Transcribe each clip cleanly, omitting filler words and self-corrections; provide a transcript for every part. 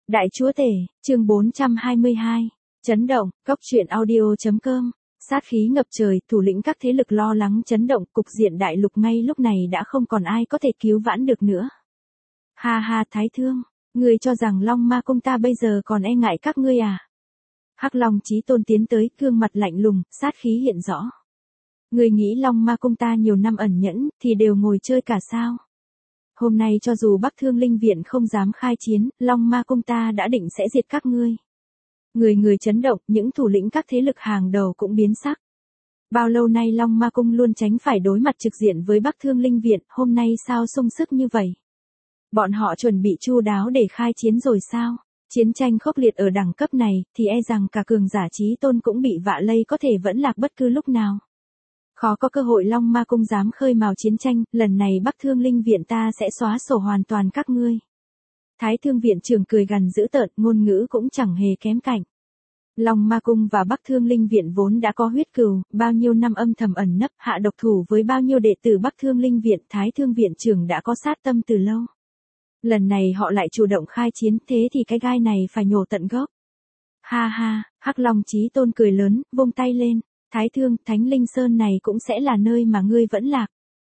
Đại chúa tể, chương 422. Chấn động, cốc truyện audio.com. Sát khí ngập trời, thủ lĩnh các thế lực lo lắng chấn động, cục diện đại lục ngay lúc này đã không còn ai có thể cứu vãn được nữa. Ha ha, Thái Thương, ngươi cho rằng Long Ma Cung ta bây giờ còn e ngại các ngươi à? Hắc Long Chí Tôn tiến tới, gương mặt lạnh lùng, sát khí hiện rõ. Ngươi nghĩ Long Ma Cung ta nhiều năm ẩn nhẫn, thì đều ngồi chơi cả sao? Hôm nay cho dù Bắc Thương Linh Viện không dám khai chiến, Long Ma Cung ta đã định sẽ diệt các ngươi. Người chấn động, những thủ lĩnh các thế lực hàng đầu cũng biến sắc. Bao lâu nay Long Ma Cung luôn tránh phải đối mặt trực diện với Bắc Thương Linh Viện, hôm nay sao sung sức như vậy? Bọn họ chuẩn bị chu đáo để khai chiến rồi sao? Chiến tranh khốc liệt ở đẳng cấp này, thì e rằng cả cường giả Chí Tôn cũng bị vạ lây có thể vẫn lạc bất cứ lúc nào. Khó có cơ hội Long Ma Cung dám khơi mào chiến tranh, lần này Bắc Thương Linh Viện ta sẽ xóa sổ hoàn toàn các ngươi. Thái Thương Viện trưởng cười gằn dữ tợn, ngôn ngữ cũng chẳng hề kém cạnh. Long Ma Cung và Bắc Thương Linh Viện vốn đã có huyết cừu, bao nhiêu năm âm thầm ẩn nấp hạ độc thủ với bao nhiêu đệ tử Bắc Thương Linh Viện, Thái Thương Viện trưởng đã có sát tâm từ lâu. Lần này họ lại chủ động khai chiến, thế thì cái gai này phải nhổ tận gốc. Ha ha, Hắc Long Chí Tôn cười lớn, vung tay lên. Thái Thương, Thánh Linh Sơn này cũng sẽ là nơi mà ngươi vẫn lạc.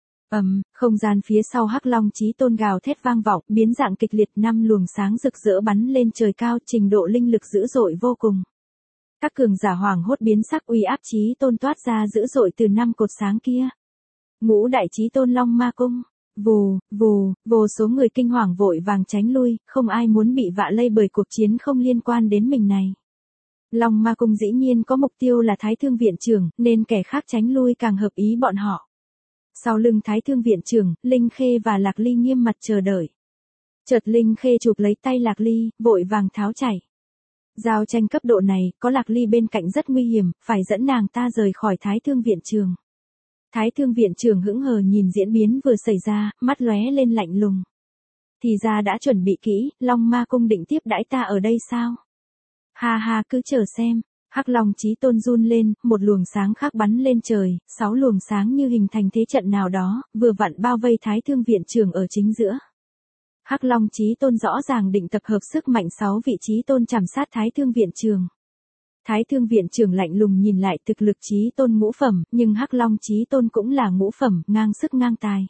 Không gian phía sau Hắc Long Chí Tôn gào thét vang vọng, biến dạng kịch liệt, 5 luồng sáng rực rỡ bắn lên trời cao, trình độ linh lực dữ dội vô cùng. Các cường giả hoàng hốt biến sắc, uy áp Chí Tôn toát ra dữ dội từ 5 cột sáng kia. Ngũ đại Chí Tôn Long Ma Cung. Vù, vù, vô số người kinh hoàng vội vàng tránh lui, không ai muốn bị vạ lây bởi cuộc chiến không liên quan đến mình này. Long Ma Cung dĩ nhiên có mục tiêu là Thái Thương Viện trưởng, nên kẻ khác tránh lui càng hợp ý bọn họ. Sau lưng Thái Thương Viện trưởng, Linh Khê và Lạc Ly nghiêm mặt chờ đợi. Chợt Linh Khê chụp lấy tay Lạc Ly, vội vàng tháo chạy. Giao tranh cấp độ này, có Lạc Ly bên cạnh rất nguy hiểm, phải dẫn nàng ta rời khỏi Thái Thương Viện trưởng. Thái Thương Viện trưởng hững hờ nhìn diễn biến vừa xảy ra, mắt lóe lên lạnh lùng. Thì ra đã chuẩn bị kỹ, Long Ma Cung định tiếp đãi ta ở đây sao? Ha ha, cứ chờ xem. Hắc Long Chí Tôn run lên, một luồng sáng khác bắn lên trời, 6 luồng sáng như hình thành thế trận nào đó, vừa vặn bao vây Thái Thương Viện trưởng ở chính giữa. Hắc Long Chí Tôn rõ ràng định tập hợp sức mạnh 6 vị Chí Tôn chằm sát Thái Thương Viện trưởng. Thái Thương Viện trưởng lạnh lùng nhìn lại, thực lực Chí Tôn ngũ phẩm, nhưng Hắc Long Chí Tôn cũng là ngũ phẩm, ngang sức ngang tài.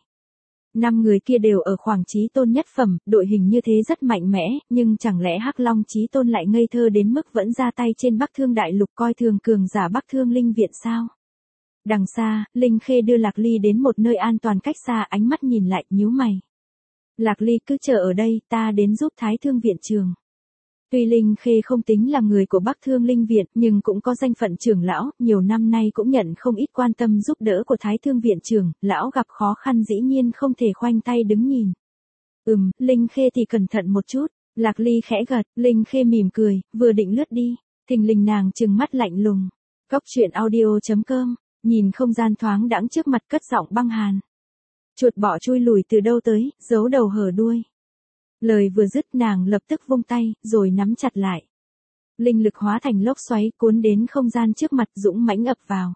5 người kia đều ở khoảng Chí Tôn nhất phẩm, đội hình như thế rất mạnh mẽ, nhưng chẳng lẽ Hắc Long Chí Tôn lại ngây thơ đến mức vẫn ra tay trên Bắc Thương Đại Lục coi thường cường giả Bắc Thương Linh Viện sao? Đằng xa, Linh Khê đưa Lạc Ly đến một nơi an toàn cách xa, ánh mắt nhìn lại, nhíu mày. Lạc Ly cứ chờ ở đây, ta đến giúp Thái Thương Viện trưởng. Tuy Linh Khê không tính là người của Bắc Thương Linh Viện, nhưng cũng có danh phận trưởng lão, nhiều năm nay cũng nhận không ít quan tâm giúp đỡ của Thái Thương Viện trưởng, lão gặp khó khăn dĩ nhiên không thể khoanh tay đứng nhìn. Linh Khê thì cẩn thận một chút, Lạc Ly khẽ gật, Linh Khê mỉm cười, vừa định lướt đi, thình lình nàng trừng mắt lạnh lùng. Cốc truyện audio.com, nhìn không gian thoáng đãng trước mặt cất giọng băng hàn. Chuột bọ chui lùi từ đâu tới, giấu đầu hở đuôi. Lời vừa dứt nàng lập tức vung tay, rồi nắm chặt lại. Linh lực hóa thành lốc xoáy cuốn đến không gian trước mặt dũng mãnh ập vào.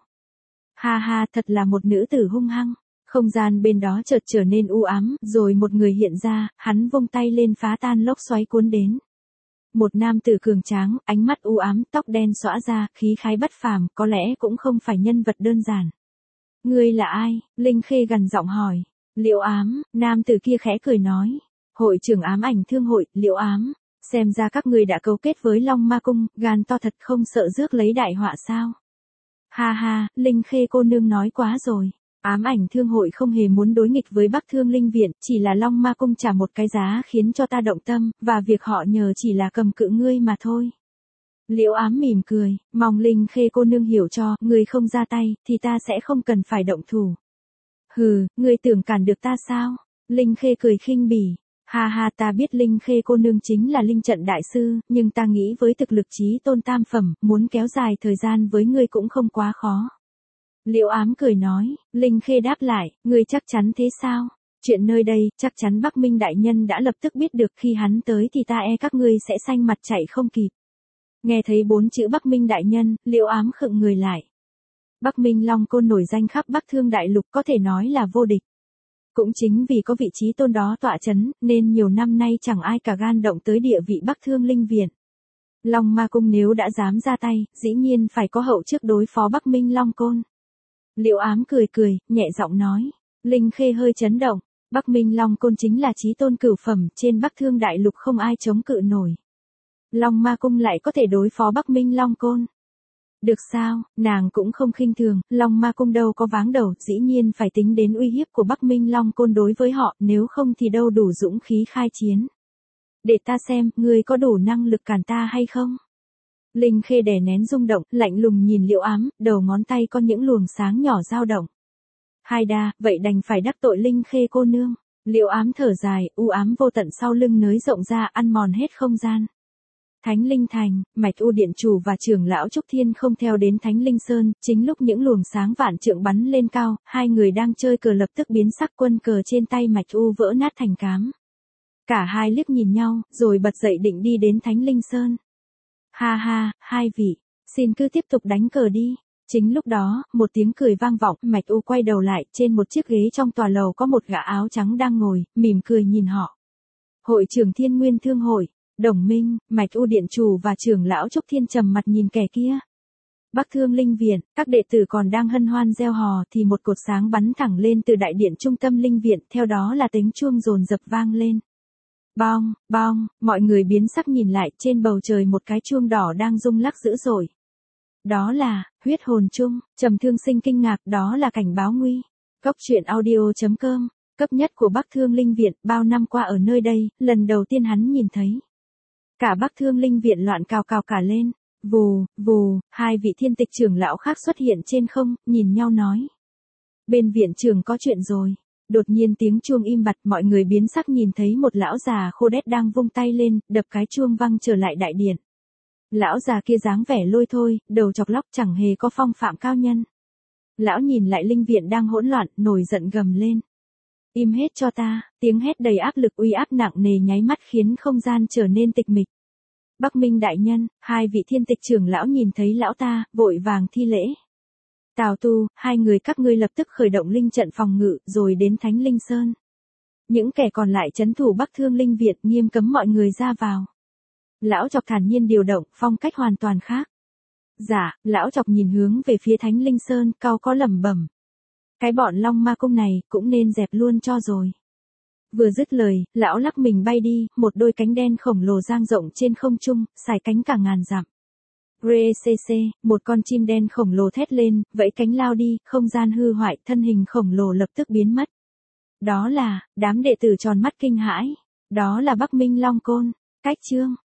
Ha ha, thật là một nữ tử hung hăng. Không gian bên đó chợt trở nên u ám, rồi một người hiện ra, hắn vung tay lên phá tan lốc xoáy cuốn đến. Một nam tử cường tráng, ánh mắt u ám, tóc đen xõa ra, khí khái bất phàm, có lẽ cũng không phải nhân vật đơn giản. Ngươi là ai? Linh Khê gằn giọng hỏi. Liễu Ám, nam tử kia khẽ cười nói. Hội trưởng ám ảnh thương hội, Liễu Ám, xem ra các người đã cấu kết với Long Ma Cung, gan to thật, không sợ rước lấy đại họa sao? Ha ha, Linh Khê cô nương nói quá rồi. Ám ảnh thương hội không hề muốn đối nghịch với Bắc Thương Linh Viện, chỉ là Long Ma Cung trả một cái giá khiến cho ta động tâm, và việc họ nhờ chỉ là cầm cự ngươi mà thôi. Liễu Ám mỉm cười, mong Linh Khê cô nương hiểu cho, ngươi không ra tay, thì ta sẽ không cần phải động thủ. Hừ, ngươi tưởng cản được ta sao? Linh Khê cười khinh bỉ. Ha ha, ta biết Linh Khê cô nương chính là linh trận đại sư, nhưng ta nghĩ với thực lực Chí Tôn tam phẩm, muốn kéo dài thời gian với ngươi cũng không quá khó. Liễu Ám cười nói, Linh Khê đáp lại, ngươi chắc chắn thế sao? Chuyện nơi đây, chắc chắn Bắc Minh đại nhân đã lập tức biết được, khi hắn tới thì ta e các ngươi sẽ xanh mặt chạy không kịp. Nghe thấy 4 chữ Bắc Minh đại nhân, Liễu Ám khựng người lại. Bắc Minh Long Côn nổi danh khắp Bắc Thương Đại Lục, có thể nói là vô địch. Cũng chính vì có vị trí tôn đó tọa chấn, nên nhiều năm nay chẳng ai cả gan động tới địa vị Bắc Thương Linh Viện. Long Ma Cung nếu đã dám ra tay, dĩ nhiên phải có hậu trước đối phó Bắc Minh Long Côn. Liễu Ám cười cười, nhẹ giọng nói. Linh Khê hơi chấn động, Bắc Minh Long Côn chính là chí tôn cửu phẩm, trên Bắc Thương Đại Lục không ai chống cự nổi. Long Ma Cung lại có thể đối phó Bắc Minh Long Côn. Được sao, nàng cũng không khinh thường, Long Ma Cung đâu có váng đầu, dĩ nhiên phải tính đến uy hiếp của Bắc Minh Long Côn đối với họ, nếu không thì đâu đủ dũng khí khai chiến. Để ta xem, ngươi có đủ năng lực cản ta hay không? Linh Khê đè nén rung động, lạnh lùng nhìn Liễu Ám, đầu ngón tay có những luồng sáng nhỏ dao động. Hai đa, vậy đành phải đắc tội Linh Khê cô nương. Liễu Ám thở dài, u ám vô tận sau lưng nới rộng ra, ăn mòn hết không gian. Thánh Linh Thành, Mạch U Điện Chủ và trưởng lão Trúc Thiên không theo đến Thánh Linh Sơn, chính lúc những luồng sáng vạn trượng bắn lên cao, hai người đang chơi cờ lập tức biến sắc, quân cờ trên tay Mạch U vỡ nát thành cám. Cả hai liếc nhìn nhau, rồi bật dậy định đi đến Thánh Linh Sơn. Ha ha, hai vị, xin cứ tiếp tục đánh cờ đi. Chính lúc đó, một tiếng cười vang vọng, Mạch U quay đầu lại, trên một chiếc ghế trong tòa lầu có một gã áo trắng đang ngồi, mỉm cười nhìn họ. Hội trưởng Thiên Nguyên Thương Hội, Đồng Minh, Mạch U Điện Chủ và trưởng lão Trúc Thiên trầm mặt nhìn kẻ kia. Bắc Thương Linh Viện, các đệ tử còn đang hân hoan reo hò thì một cột sáng bắn thẳng lên từ đại điện trung tâm Linh Viện, theo đó là tiếng chuông dồn dập vang lên. Bong, bong, mọi người biến sắc nhìn lại, trên bầu trời một cái chuông đỏ đang rung lắc dữ dội. Đó là, huyết hồn chung, Trầm Thương Sinh kinh ngạc, đó là cảnh báo nguy. Cốc truyện audio.com, cấp nhất của Bắc Thương Linh Viện, bao năm qua ở nơi đây, lần đầu tiên hắn nhìn thấy. Cả Bắc Thương Linh Viện loạn cào cào cả lên, vù, vù, hai vị thiên tịch trưởng lão khác xuất hiện trên không, nhìn nhau nói. Bên viện trưởng có chuyện rồi. Đột nhiên tiếng chuông im bặt, mọi người biến sắc nhìn thấy một lão già khô đét đang vung tay lên, đập cái chuông văng trở lại đại điện. Lão già kia dáng vẻ lôi thôi, đầu chọc lóc chẳng hề có phong phạm cao nhân. Lão nhìn lại Linh Viện đang hỗn loạn, nổi giận gầm lên. Im hết cho ta, tiếng hét đầy áp lực uy áp nặng nề nháy mắt khiến không gian trở nên tịch mịch. Bắc Minh đại nhân, hai vị thiên tịch trưởng lão nhìn thấy lão ta, vội vàng thi lễ. Tào Tu, hai người các ngươi lập tức khởi động linh trận phòng ngự, rồi đến Thánh Linh Sơn. Những kẻ còn lại trấn thủ Bắc Thương Linh Viện, nghiêm cấm mọi người ra vào. Lão chọc thản nhiên điều động, phong cách hoàn toàn khác. Dạ, lão chọc nhìn hướng về phía Thánh Linh Sơn, cau có lẩm bẩm. Cái bọn Long Ma Cung này, cũng nên dẹp luôn cho rồi. Vừa dứt lời, lão lắc mình bay đi, một đôi cánh đen khổng lồ dang rộng trên không trung, sải cánh cả ngàn dặm. Rê, một con chim đen khổng lồ thét lên, vẫy cánh lao đi, không gian hư hoại, thân hình khổng lồ lập tức biến mất. Đó là, đám đệ tử tròn mắt kinh hãi. Đó là Bắc Minh Long Côn. Cách chương.